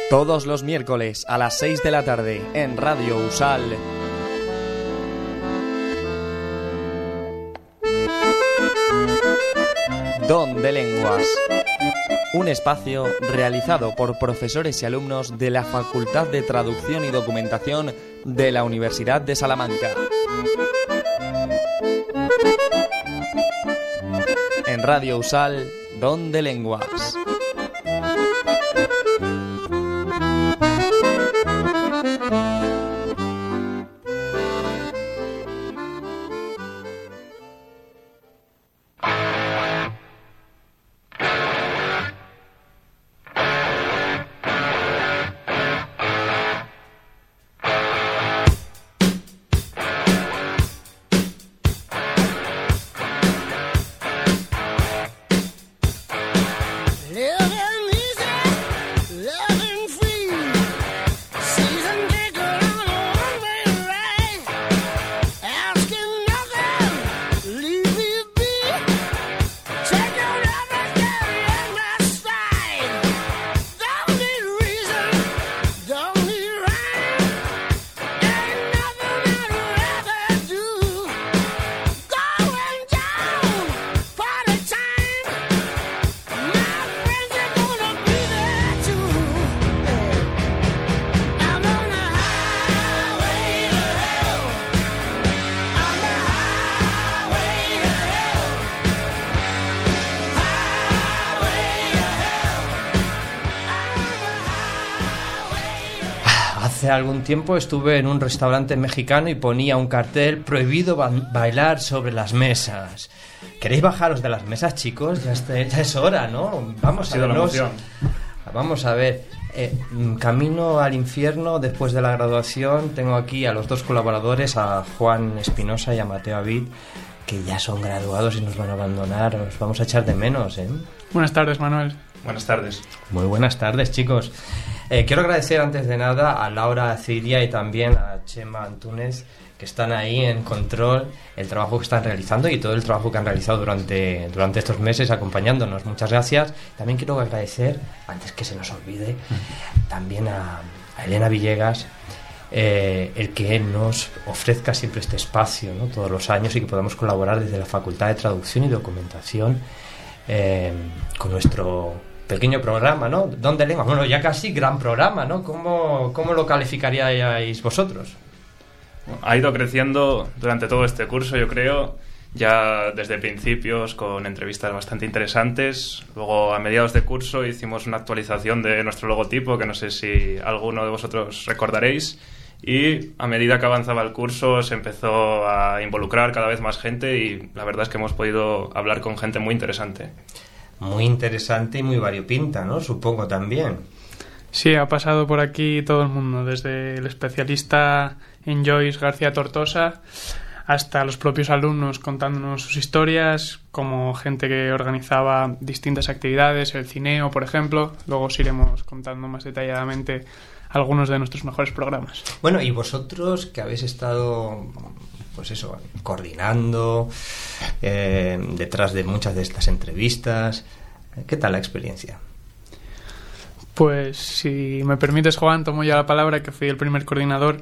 Todos los miércoles a las 6 de la tarde en Radio Usal. Don de Lenguas. Un espacio realizado por profesores y alumnos de la Facultad de Traducción y Documentación de la Universidad de Salamanca. En Radio Usal, Don de Lenguas. Hace algún tiempo estuve en un restaurante mexicano y ponía un cartel: prohibido bailar sobre las mesas. ¿Queréis bajaros de las mesas, chicos? Ya es hora, ¿no? Vamos a vernos. Vamos a ver. Camino al infierno después de la graduación. Tengo aquí a los dos colaboradores, a Juan Espinosa y a Mateo Avid, que ya son graduados y nos van a abandonar. Os vamos a echar de menos, ¿eh? Buenas tardes, Manuel. Buenas tardes. Muy buenas tardes, chicos. Quiero agradecer antes de nada a Laura Ciria y también a Chema Antúnez, que están ahí en control, el trabajo que están realizando y todo el trabajo que han realizado durante estos meses acompañándonos. Muchas gracias. También quiero agradecer, antes que se nos olvide, también a Elena Villegas, el que nos ofrezca siempre este espacio, ¿no?, todos los años, y que podamos colaborar desde la Facultad de Traducción y Documentación con nuestro pequeño programa, ¿no? Don de Lenguas. Bueno, ya casi gran programa, ¿no? ¿Cómo lo calificaríais vosotros? Ha ido creciendo durante todo este curso, yo creo, ya desde principios con entrevistas bastante interesantes. Luego, a mediados de curso, hicimos una actualización de nuestro logotipo, que no sé si alguno de vosotros recordaréis. Y a medida que avanzaba el curso se empezó a involucrar cada vez más gente y la verdad es que hemos podido hablar con gente muy interesante. Muy interesante y muy variopinta, ¿no? Supongo también. Sí, ha pasado por aquí todo el mundo, desde el especialista en Joyce García Tortosa hasta los propios alumnos contándonos sus historias, como gente que organizaba distintas actividades, el cineo, por ejemplo. Luego os iremos contando más detalladamente algunos de nuestros mejores programas. Bueno, y vosotros que habéis estado, pues eso, coordinando detrás de muchas de estas entrevistas, ¿qué tal la experiencia? Pues si me permites, Juan, tomo ya la palabra, que fui el primer coordinador.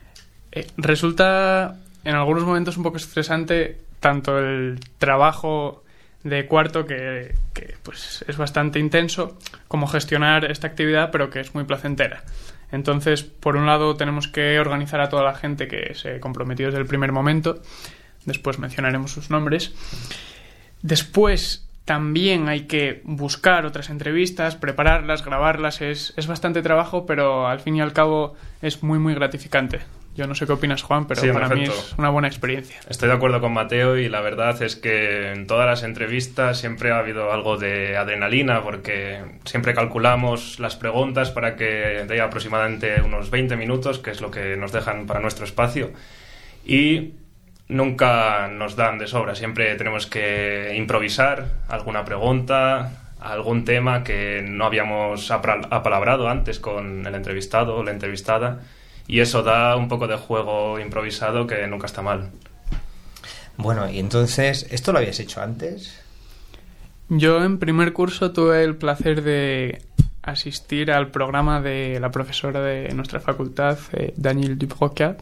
Resulta en algunos momentos un poco estresante tanto el trabajo de cuarto, que pues es bastante intenso, como gestionar esta actividad, pero que es muy placentera. Entonces, por un lado, tenemos que organizar a toda la gente que se comprometió desde el primer momento. Después mencionaremos sus nombres. Después, también hay que buscar otras entrevistas, prepararlas, grabarlas. Es bastante trabajo, pero al fin y al cabo es muy, muy gratificante. Yo no sé qué opinas, Juan, pero sí, para mí es una buena experiencia. Estoy de acuerdo con Mateo y la verdad es que en todas las entrevistas siempre ha habido algo de adrenalina, porque siempre calculamos las preguntas para que dé aproximadamente unos 20 minutos, que es lo que nos dejan para nuestro espacio, y nunca nos dan de sobra. Siempre tenemos que improvisar alguna pregunta, algún tema que no habíamos apalabrado antes con el entrevistado o la entrevistada. Y eso da un poco de juego improvisado que nunca está mal. Bueno, y entonces, ¿esto lo habías hecho antes? Yo en primer curso tuve el placer de asistir al programa de la profesora de nuestra facultad, Danielle Dubroca,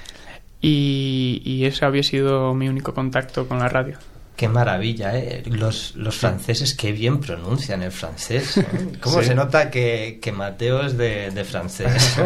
y ese había sido mi único contacto con la radio. Qué maravilla, ¿eh? Los franceses, qué bien pronuncian el francés, ¿eh? ¿Cómo se nota que Mateo es de francés?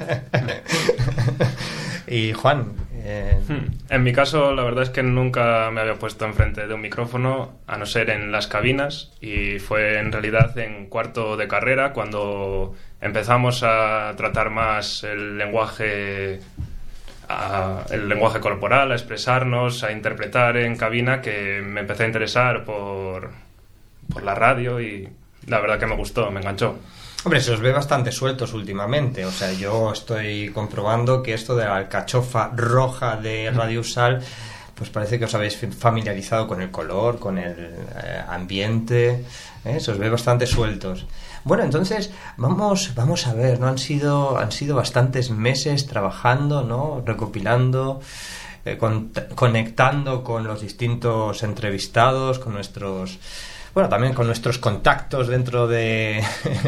Y Juan... En mi caso, la verdad es que nunca me había puesto enfrente de un micrófono, a no ser en las cabinas, y fue en realidad en cuarto de carrera cuando empezamos a tratar más el lenguaje corporal, a expresarnos, a interpretar en cabina, que me empecé a interesar por la radio, y la verdad que me gustó, me enganchó. Hombre, se os ve bastante sueltos últimamente. O sea, yo estoy comprobando que esto de la alcachofa roja de Radio Sal, pues parece que os habéis familiarizado con el color, con el ambiente, ¿eh? Se os ve bastante sueltos. Bueno, entonces vamos a ver, ¿no? Han sido bastantes meses trabajando, ¿no? Recopilando, conectando con los distintos entrevistados, con nuestros... Bueno, también con nuestros contactos dentro de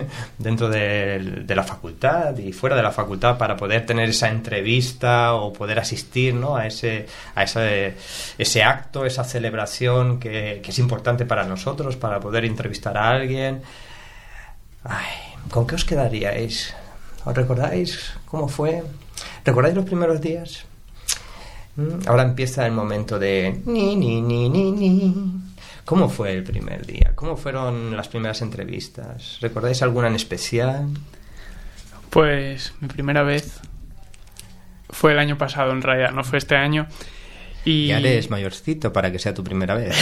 la facultad y fuera de la facultad, para poder tener esa entrevista o poder asistir, ¿no? a ese acto, esa celebración que es importante para nosotros, para poder entrevistar a alguien. Ay, ¿con qué os quedaríais? ¿Os recordáis cómo fue? ¿Recordáis los primeros días? Ahora empieza el momento de ni. ¿Cómo fue el primer día? ¿Cómo fueron las primeras entrevistas? ¿Recordáis alguna en especial? Pues mi primera vez fue el año pasado, en realidad, no fue este año. Y ya eres mayorcito para que sea tu primera vez.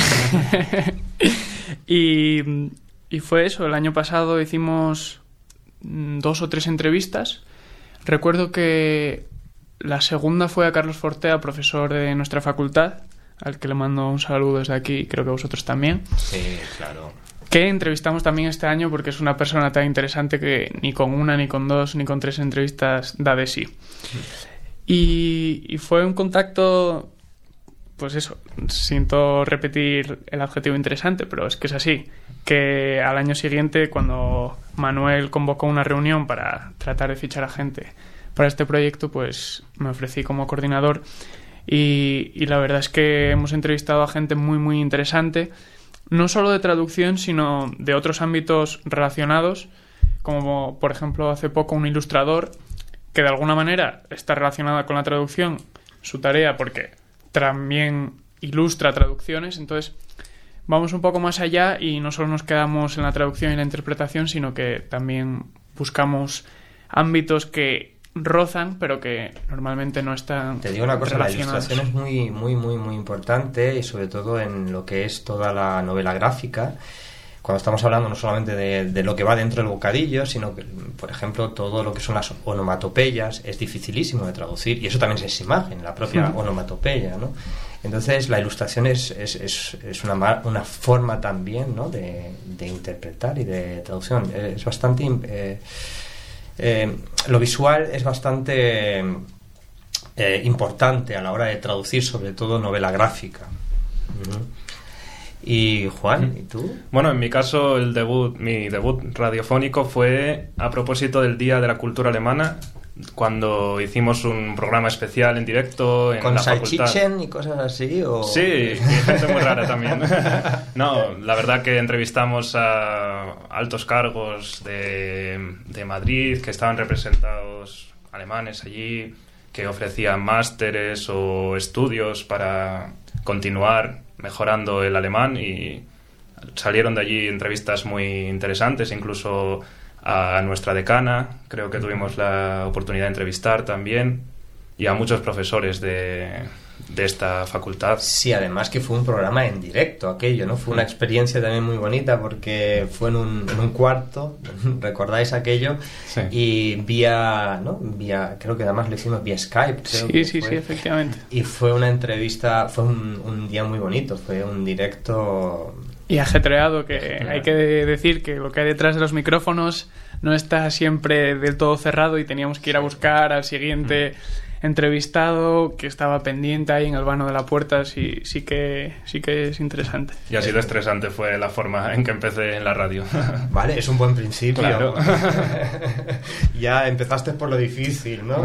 y fue eso, el año pasado hicimos 2 o 3 entrevistas. Recuerdo que la segunda fue a Carlos Fortea, profesor de nuestra facultad, al que le mando un saludo desde aquí, y creo que vosotros también. Sí, claro. Que entrevistamos también este año, porque es una persona tan interesante que ni con 1, ni con 2, ni con 3 entrevistas da de sí. Y fue un contacto, pues eso, siento repetir el adjetivo interesante, pero es que es así, que al año siguiente, cuando Manuel convocó una reunión para tratar de fichar a gente para este proyecto, pues me ofrecí como coordinador. Y la verdad es que hemos entrevistado a gente muy muy interesante, no solo de traducción, sino de otros ámbitos relacionados, como por ejemplo hace poco un ilustrador que de alguna manera está relacionada con la traducción, su tarea, porque también ilustra traducciones. Entonces vamos un poco más allá y no solo nos quedamos en la traducción y la interpretación, sino que también buscamos ámbitos que rozan, pero que normalmente no están. Te digo una cosa, la relacionados. ilustración es muy, muy, muy, muy importante, y sobre todo en lo que es toda la novela gráfica, cuando estamos hablando no solamente de lo que va dentro del bocadillo, sino que, por ejemplo, todo lo que son las onomatopeyas es dificilísimo de traducir, y eso también es imagen, la propia onomatopeya, ¿no? Entonces la ilustración es una forma también, ¿no? de interpretar y de traducción. Es bastante lo visual es bastante importante a la hora de traducir, sobre todo novela gráfica. Y Juan, ¿y tú? Bueno, en mi caso mi debut radiofónico fue a propósito del Día de la Cultura Alemana, cuando hicimos un programa especial en directo en ¿Con la facultad. salchichen y cosas así? ¿O? Sí, y gente muy rara también. No, la verdad que entrevistamos a altos cargos de Madrid, que estaban representados alemanes allí, que ofrecían másteres o estudios para continuar mejorando el alemán, y salieron de allí entrevistas muy interesantes, incluso a nuestra decana, creo que tuvimos la oportunidad de entrevistar también, y a muchos profesores de esta facultad. Sí, además que fue un programa en directo aquello, ¿no? Fue una experiencia también muy bonita, porque fue en un cuarto, ¿recordáis aquello? Sí. Y vía, creo que además lo hicimos vía Skype. Sí, efectivamente. Y fue una entrevista, fue un día muy bonito, fue un directo... Y ajetreado, que hay que decir que lo que hay detrás de los micrófonos no está siempre del todo cerrado, y teníamos que ir a buscar al siguiente entrevistado, que estaba pendiente ahí en el vano de la puerta, sí que es interesante. Y así de estresante fue la forma en que empecé en la radio. Vale, es un buen principio. Claro. Ya empezaste por lo difícil, ¿no?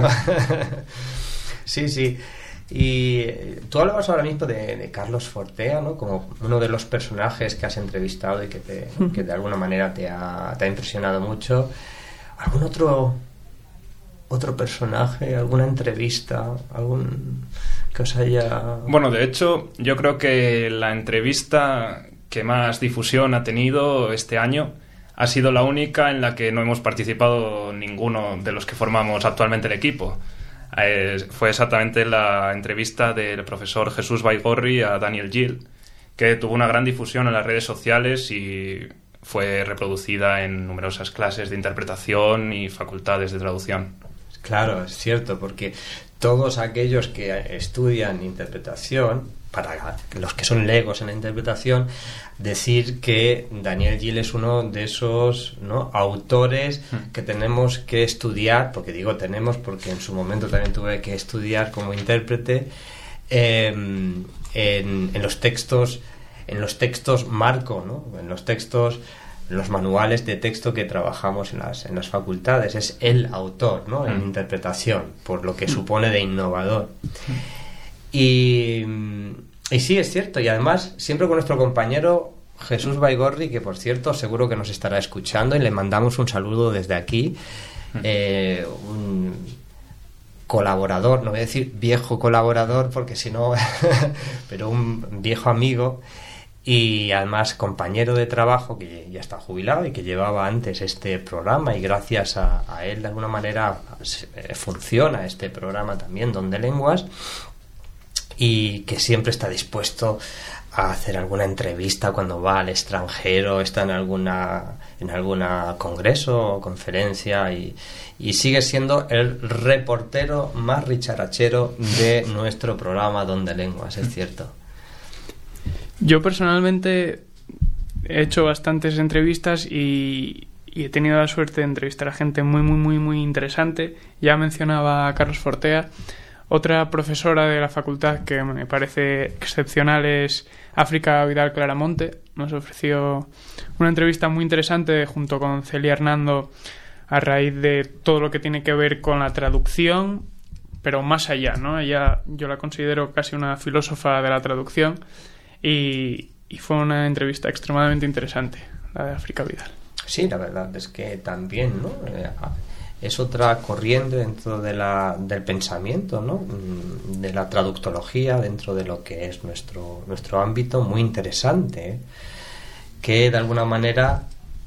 Sí. Y tú hablabas ahora mismo de Carlos Fortea, ¿no? Como uno de los personajes que has entrevistado y que de alguna manera te ha impresionado mucho. ¿Algún otro personaje, alguna entrevista, algún que os haya...? Bueno, de hecho, yo creo que la entrevista que más difusión ha tenido este año ha sido la única en la que no hemos participado ninguno de los que formamos actualmente el equipo. Fue exactamente la entrevista del profesor Jesús Baigorri a Daniel Gil, que tuvo una gran difusión en las redes sociales y fue reproducida en numerosas clases de interpretación y facultades de traducción. Claro, es cierto, porque todos aquellos que estudian interpretación, para los que son legos en la interpretación, decir que Daniel Gil es uno de esos, ¿no?, autores que tenemos que estudiar, porque digo tenemos porque en su momento también tuve que estudiar como intérprete, en los textos marco, ¿no?, en los manuales de texto que trabajamos en las facultades. Es el autor, ¿no?, en interpretación, por lo que supone de innovador. Y sí, es cierto, y además siempre con nuestro compañero Jesús Baigorri, que por cierto seguro que nos estará escuchando y le mandamos un saludo desde aquí, un colaborador, no voy a decir viejo colaborador porque si no, pero un viejo amigo y además compañero de trabajo que ya está jubilado y que llevaba antes este programa, y gracias a él de alguna manera funciona este programa también, Don de Lenguas, y que siempre está dispuesto a hacer alguna entrevista cuando va al extranjero, está en alguna congreso o conferencia, y sigue siendo el reportero más richarachero de nuestro programa Don de Lenguas, es cierto. Yo personalmente he hecho bastantes entrevistas y he tenido la suerte de entrevistar a gente muy, muy, muy, muy interesante. Ya mencionaba a Carlos Fortea. Otra profesora de la facultad que me parece excepcional es África Vidal Claramonte. Nos ofreció una entrevista muy interesante junto con Celia Hernando a raíz de todo lo que tiene que ver con la traducción, pero más allá, ¿no? Ella, yo la considero casi una filósofa de la traducción, y fue una entrevista extremadamente interesante, la de África Vidal. Sí, la verdad es que también, ¿no? Es otra corriente dentro del pensamiento, ¿no?, de la traductología, dentro de lo que es nuestro ámbito, muy interesante, que de alguna manera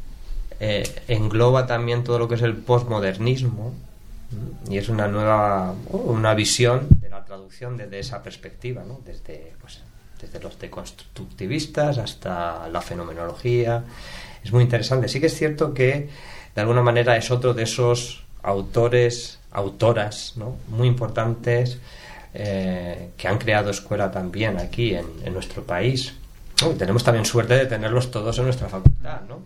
engloba también todo lo que es el posmodernismo, y es una visión de la traducción desde esa perspectiva, ¿no?, desde los deconstructivistas hasta la fenomenología. Es muy interesante. Sí que es cierto que de alguna manera es otro de esos autoras, ¿no?, muy importantes, que han creado escuela también aquí en nuestro país. Tenemos también suerte de tenerlos todos en nuestra facultad, ¿no?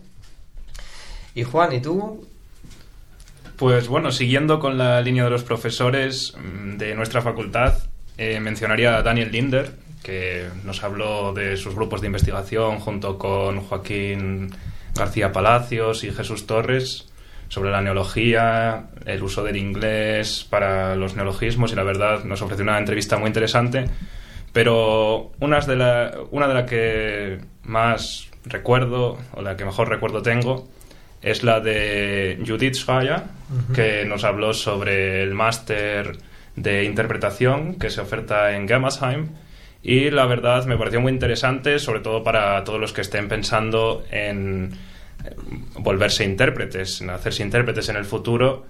Y Juan, ¿y tú? Pues bueno, siguiendo con la línea de los profesores de nuestra facultad, mencionaría a Daniel Linder, que nos habló de sus grupos de investigación junto con Joaquín García Palacios y Jesús Torres sobre la neología, el uso del inglés para los neologismos, y la verdad nos ofreció una entrevista muy interesante. Pero una de las que más recuerdo, o la que mejor recuerdo tengo, es la de Judith Schreier, que nos habló sobre el máster de interpretación que se oferta en Germersheim. Y la verdad me pareció muy interesante, sobre todo para todos los que estén pensando en volverse intérpretes, en hacerse intérpretes en el futuro.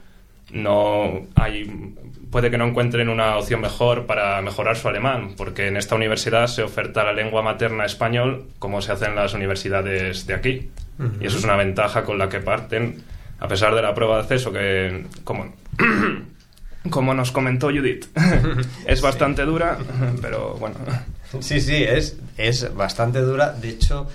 Puede que no encuentren una opción mejor para mejorar su alemán, porque en esta universidad se oferta la lengua materna español como se hace en las universidades de aquí. Y eso es una ventaja con la que parten, a pesar de la prueba de acceso que, como nos comentó Judith, es bastante dura, pero bueno. Sí, es bastante dura. De hecho,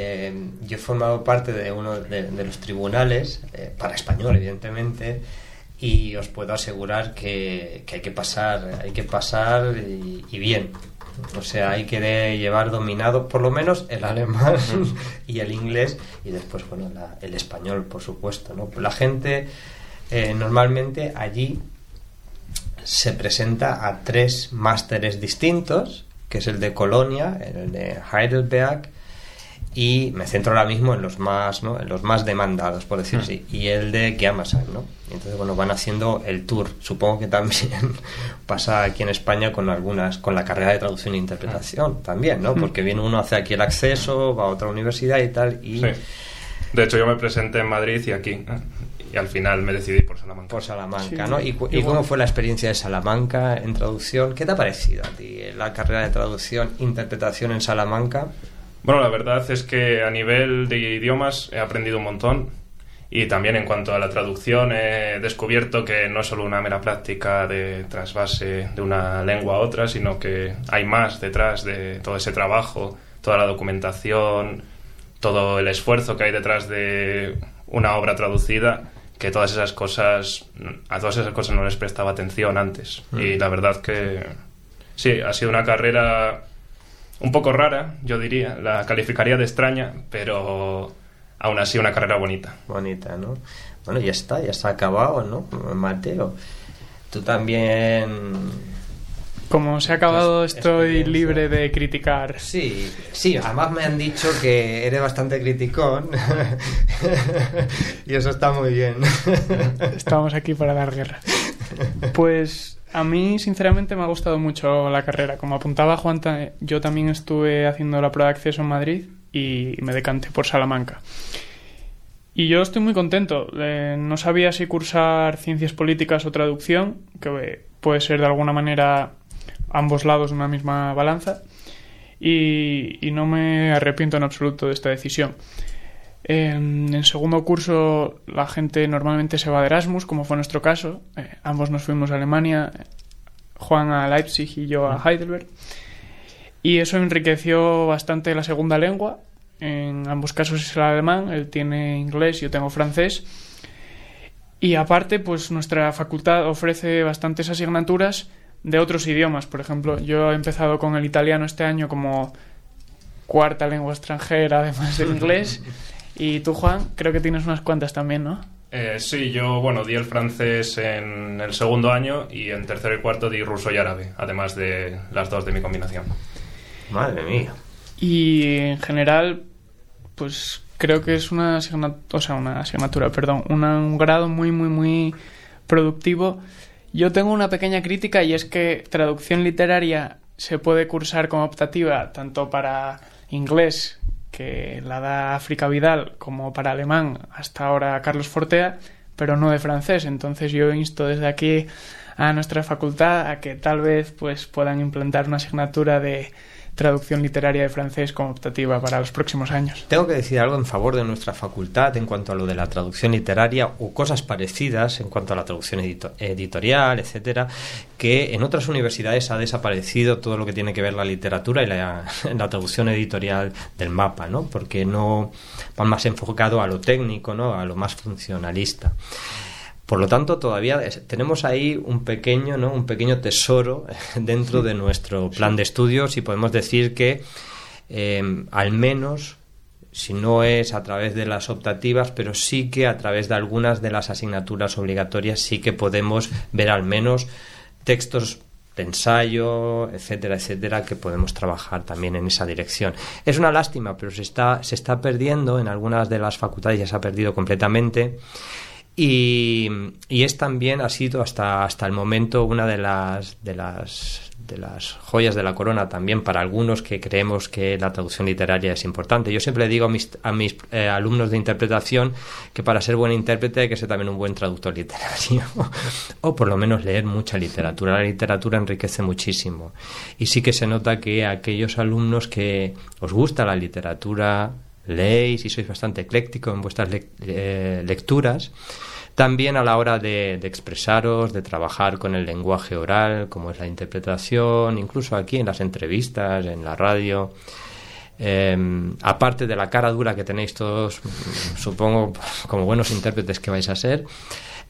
yo he formado parte de uno de los tribunales, para español, evidentemente, y os puedo asegurar que hay que pasar y bien. O sea, hay que llevar dominado por lo menos el alemán y el inglés, y después, bueno, el español, por supuesto, ¿no? La gente normalmente allí se presenta a 3 másteres distintos, que es el de Colonia, el de Heidelberg, y me centro ahora mismo en los más, ¿no?, en los más demandados, por decirlo así, y el de Guiamasang, ¿no? Entonces, bueno, van haciendo el tour. Supongo que también pasa aquí en España con la carrera de traducción e interpretación también, ¿no? Porque viene uno, hace aquí el acceso, va a otra universidad y tal, y... Sí. De hecho, yo me presenté en Madrid y aquí, y al final me decidí por Salamanca. Por Salamanca, Sí. ¿no? ¿Y cómo fue la experiencia de Salamanca en traducción? ¿Qué te ha parecido a ti la carrera de traducción e interpretación en Salamanca? Bueno, la verdad es que a nivel de idiomas he aprendido un montón, y también en cuanto a la traducción he descubierto que no es solo una mera práctica de trasvase de una lengua a otra, sino que hay más detrás de todo ese trabajo, toda la documentación, todo el esfuerzo que hay detrás de una obra traducida, que a todas esas cosas no les prestaba atención antes. Y la verdad que sí, ha sido una carrera un poco rara, yo diría, la calificaría de extraña, pero aún así una carrera bonita. Bonita, ¿no? Bueno, ya está acabado, ¿no? Mateo, tú también... Como se ha acabado, estoy experiencia. libre de criticar. Sí, además me han dicho que eres bastante criticón y eso está muy bien. Estamos aquí para dar guerra. Pues a mí, sinceramente, me ha gustado mucho la carrera. Como apuntaba Juan, yo también estuve haciendo la prueba de acceso en Madrid y me decanté por Salamanca. Y yo estoy muy contento. No sabía si cursar ciencias políticas o traducción, que puede ser de alguna manera ambos lados de una misma balanza, y no me arrepiento en absoluto de esta decisión. En segundo curso la gente normalmente se va de Erasmus, como fue nuestro caso. Ambos nos fuimos a Alemania, Juan a Leipzig y yo a Heidelberg, y eso enriqueció bastante la segunda lengua. En ambos casos es el alemán, él tiene inglés, yo tengo francés, y aparte pues nuestra facultad ofrece bastantes asignaturas de otros idiomas. Por ejemplo, yo he empezado con el italiano este año como cuarta lengua extranjera, además del inglés. Y tú, Juan, creo que tienes unas cuantas también, ¿no? Sí, yo, di el francés en el segundo año, y en tercero y cuarto di ruso y árabe, además de las 2 de mi combinación. Madre mía. Y en general, pues creo que es un grado muy, muy, muy productivo. Yo tengo una pequeña crítica, y es que traducción literaria se puede cursar como optativa tanto para inglés, que la da África Vidal, como para alemán, hasta ahora Carlos Fortea, pero no de francés. Entonces yo insto desde aquí a nuestra facultad a que tal vez pues puedan implantar una asignatura de traducción literaria de francés como optativa para los próximos años. Tengo que decir algo en favor de nuestra facultad en cuanto a lo de la traducción literaria o cosas parecidas en cuanto a la traducción editorial, etcétera, que en otras universidades ha desaparecido todo lo que tiene que ver la literatura y la traducción editorial del mapa, ¿no? Porque no van más enfocado a lo técnico, ¿no? A lo más funcionalista. Por lo tanto, todavía tenemos ahí un pequeño tesoro dentro de nuestro plan de estudios, y podemos decir que al menos, si no es a través de las optativas, pero sí que a través de algunas de las asignaturas obligatorias sí que podemos ver al menos textos de ensayo, etcétera, etcétera, que podemos trabajar también en esa dirección. Es una lástima, pero se está perdiendo en algunas de las facultades, ya se ha perdido completamente. Y es también, ha sido hasta el momento una de las joyas de la corona también para algunos que creemos que la traducción literaria es importante. Yo siempre le digo a mis alumnos de interpretación que para ser buen intérprete hay que ser también un buen traductor literario o por lo menos leer mucha literatura. La literatura enriquece muchísimo, y sí que se nota que aquellos alumnos que os gusta la literatura, leéis y sois bastante ecléctico en vuestras lecturas, también a la hora de expresaros, de trabajar con el lenguaje oral, como es la interpretación, incluso aquí en las entrevistas, en la radio. Aparte de la cara dura que tenéis todos, supongo, como buenos intérpretes que vais a ser,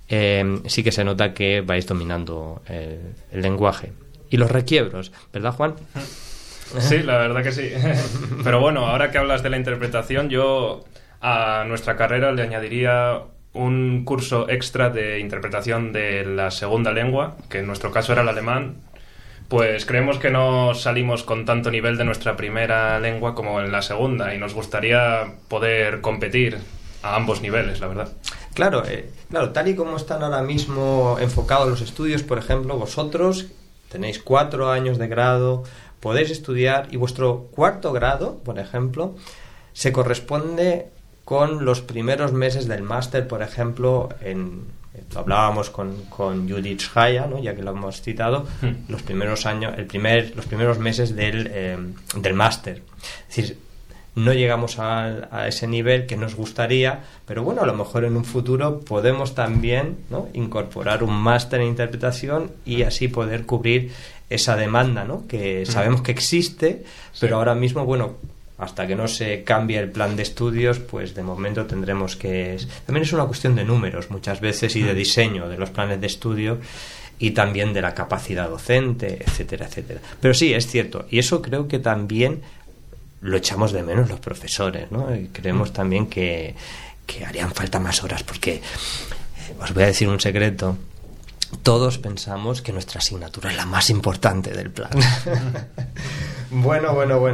sí que se nota que vais dominando el lenguaje. Y los requiebros, ¿verdad, Juan? Sí, la verdad que sí. Pero bueno, ahora que hablas de la interpretación, yo a nuestra carrera le añadiría un curso extra de interpretación de la segunda lengua, que en nuestro caso era el alemán. Pues creemos que no salimos con tanto nivel de nuestra primera lengua como en la segunda, y nos gustaría poder competir a ambos niveles, la verdad. Claro, tal y como están ahora mismo enfocados los estudios, por ejemplo, vosotros tenéis 4 años de grado, podéis estudiar, y vuestro cuarto grado, por ejemplo, se corresponde con los primeros meses del máster, por ejemplo, lo hablábamos con Judith Schaya, ¿no? Ya que lo hemos citado, los primeros años, los primeros meses del máster. Es decir, no llegamos a ese nivel que nos gustaría, pero bueno, a lo mejor en un futuro podemos también, ¿no?, incorporar un máster en interpretación y así poder cubrir esa demanda, ¿no?, que sabemos que existe, pero ahora mismo, bueno, hasta que no se cambie el plan de estudios, pues de momento tendremos que... También es una cuestión de números muchas veces y de diseño de los planes de estudio y también de la capacidad docente, etcétera, etcétera. Pero sí, es cierto, y eso creo que también lo echamos de menos los profesores, ¿no? Y creemos también que harían falta más horas, porque os voy a decir un secreto. Todos pensamos que nuestra asignatura es la más importante del plan. Bueno.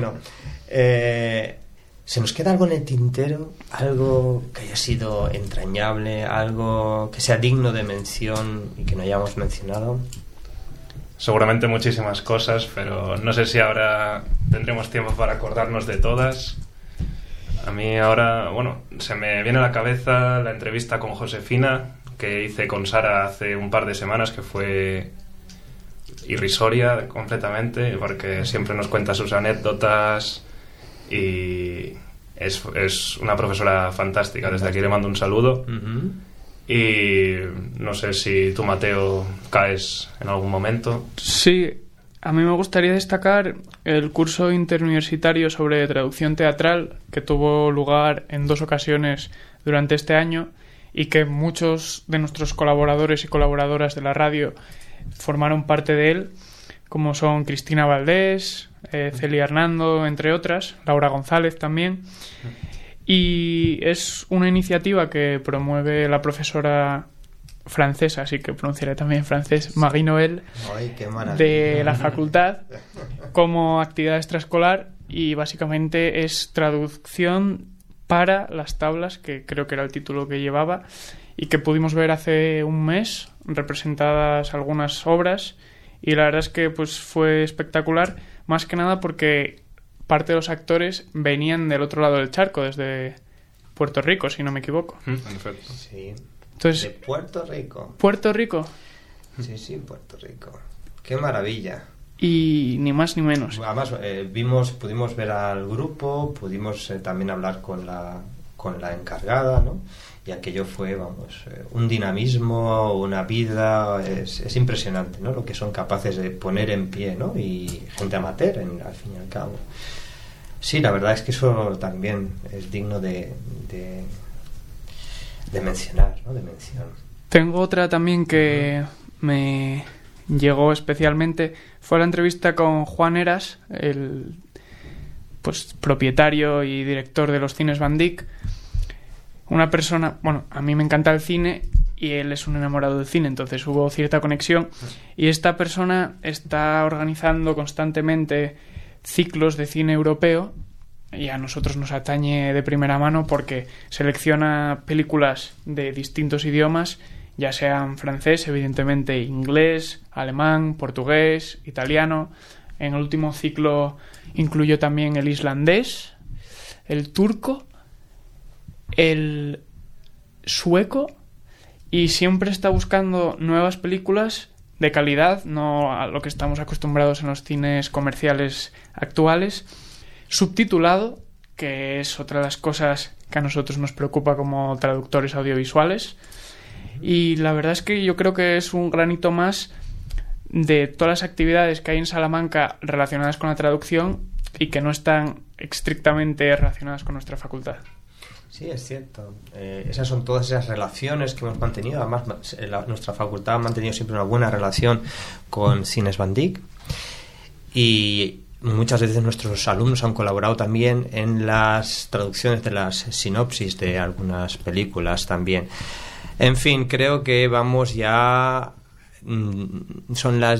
¿Se nos queda algo en el tintero? ¿Algo que haya sido entrañable? ¿Algo que sea digno de mención y que no hayamos mencionado? Seguramente muchísimas cosas, pero no sé si ahora tendremos tiempo para acordarnos de todas. A mí ahora, bueno, se me viene a la cabeza la entrevista con Josefina que hice con Sara hace un par de semanas, que fue irrisoria completamente, porque siempre nos cuenta sus anécdotas y es una profesora fantástica. Desde aquí le mando un saludo. Uh-huh. Y no sé si tú, Mateo, caes en algún momento. Sí, a mí me gustaría destacar el curso interuniversitario sobre traducción teatral que tuvo lugar en 2 ocasiones durante este año y que muchos de nuestros colaboradores y colaboradoras de la radio formaron parte de él, como son Cristina Valdés, Celia Hernando, entre otras, Laura González también. Y es una iniciativa que promueve la profesora francesa, así que pronunciaré también francés, Marie Noël, de la facultad, como actividad extraescolar, y básicamente es traducción para las tablas, que creo que era el título que llevaba, y que pudimos ver hace un mes, representadas algunas obras, y la verdad es que pues fue espectacular, más que nada porque parte de los actores venían del otro lado del charco, desde Puerto Rico, si no me equivoco. Perfecto. Sí. Entonces, de Puerto Rico. ¿Puerto Rico? Sí, Puerto Rico. ¡Qué maravilla! Y ni más ni menos. Además, pudimos ver al grupo, pudimos también hablar con la encargada, ¿no? Y aquello fue, un dinamismo, una vida, es impresionante, ¿no? Lo que son capaces de poner en pie, ¿no? Y gente amateur, al fin y al cabo. Sí, la verdad es que eso también es digno de mencionar, ¿no? De mención. Tengo otra también que me llegó especialmente, fue la entrevista con Juan Eras, el propietario y director de los cines Van Dyck. Una persona, a mí me encanta el cine y él es un enamorado del cine, entonces hubo cierta conexión, y esta persona está organizando constantemente ciclos de cine europeo, y a nosotros nos atañe de primera mano porque selecciona películas de distintos idiomas, ya sean francés, evidentemente inglés, alemán, portugués, italiano. En el último ciclo incluyó también el islandés, el turco, el sueco, y siempre está buscando nuevas películas de calidad, no a lo que estamos acostumbrados en los cines comerciales actuales, subtitulado, que es otra de las cosas que a nosotros nos preocupa como traductores audiovisuales, y la verdad es que yo creo que es un granito más de todas las actividades que hay en Salamanca relacionadas con la traducción y que no están estrictamente relacionadas con nuestra facultad. Sí, es cierto. Esas son todas esas relaciones que hemos mantenido. Además, nuestra facultad ha mantenido siempre una buena relación con Cines Van Dyck, y muchas veces nuestros alumnos han colaborado también en las traducciones de las sinopsis de algunas películas también. En fin, creo que vamos ya... Son las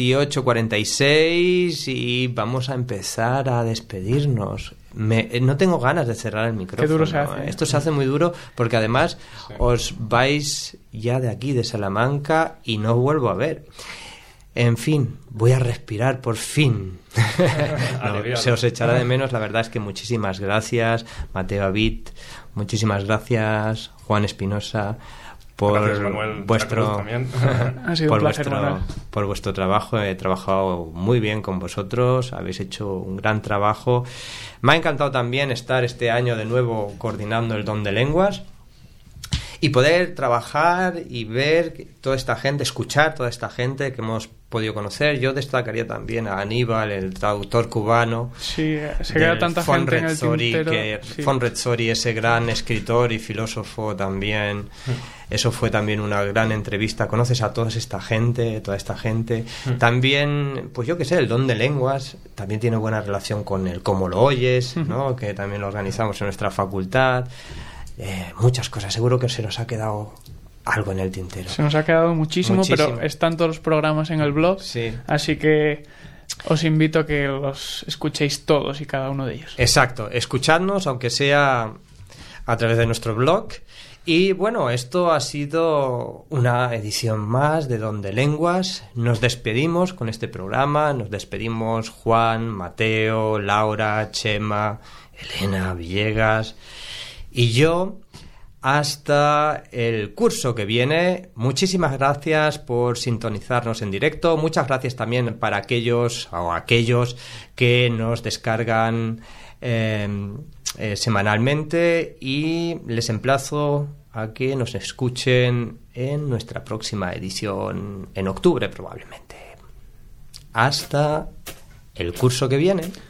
18:46 y vamos a empezar a despedirnos. No tengo ganas de cerrar el micrófono. Qué duro se hace. Esto se hace muy duro porque además os vais ya de aquí, de Salamanca, y no os vuelvo a ver. En fin, voy a respirar por fin. Se os echará de menos. La verdad es que muchísimas gracias, Mateo Abid, muchísimas gracias, Juan Espinosa, por vuestro trabajo. He trabajado muy bien con vosotros, habéis hecho un gran trabajo. Me ha encantado también estar este año de nuevo coordinando el Don de Lenguas y poder trabajar y ver toda esta gente, escuchar toda esta gente que hemos podido conocer. Yo destacaría también a Aníbal, el traductor cubano. Sí, se queda tanta gente en el tintero. Fon Retzori, ese gran escritor y filósofo también. Eso fue también una gran entrevista. Conoces a toda esta gente. También, pues yo qué sé, el Don de Lenguas también tiene buena relación con el Cómo lo oyes, ¿no? Que también lo organizamos en nuestra facultad. Muchas cosas. Seguro que se nos ha quedado algo en el tintero. Se nos ha quedado muchísimo, pero están todos los programas en el blog, sí. Así que os invito a que los escuchéis todos y cada uno de ellos. Exacto, escuchadnos, aunque sea a través de nuestro blog. Y bueno, esto ha sido una edición más de Don de Lenguas. Nos despedimos con este programa. Nos despedimos Juan, Mateo, Laura, Chema, Elena, Villegas y yo. Hasta el curso que viene. Muchísimas gracias por sintonizarnos en directo. Muchas gracias también para aquellos que nos descargan semanalmente, y les emplazo a que nos escuchen en nuestra próxima edición en octubre probablemente. Hasta el curso que viene.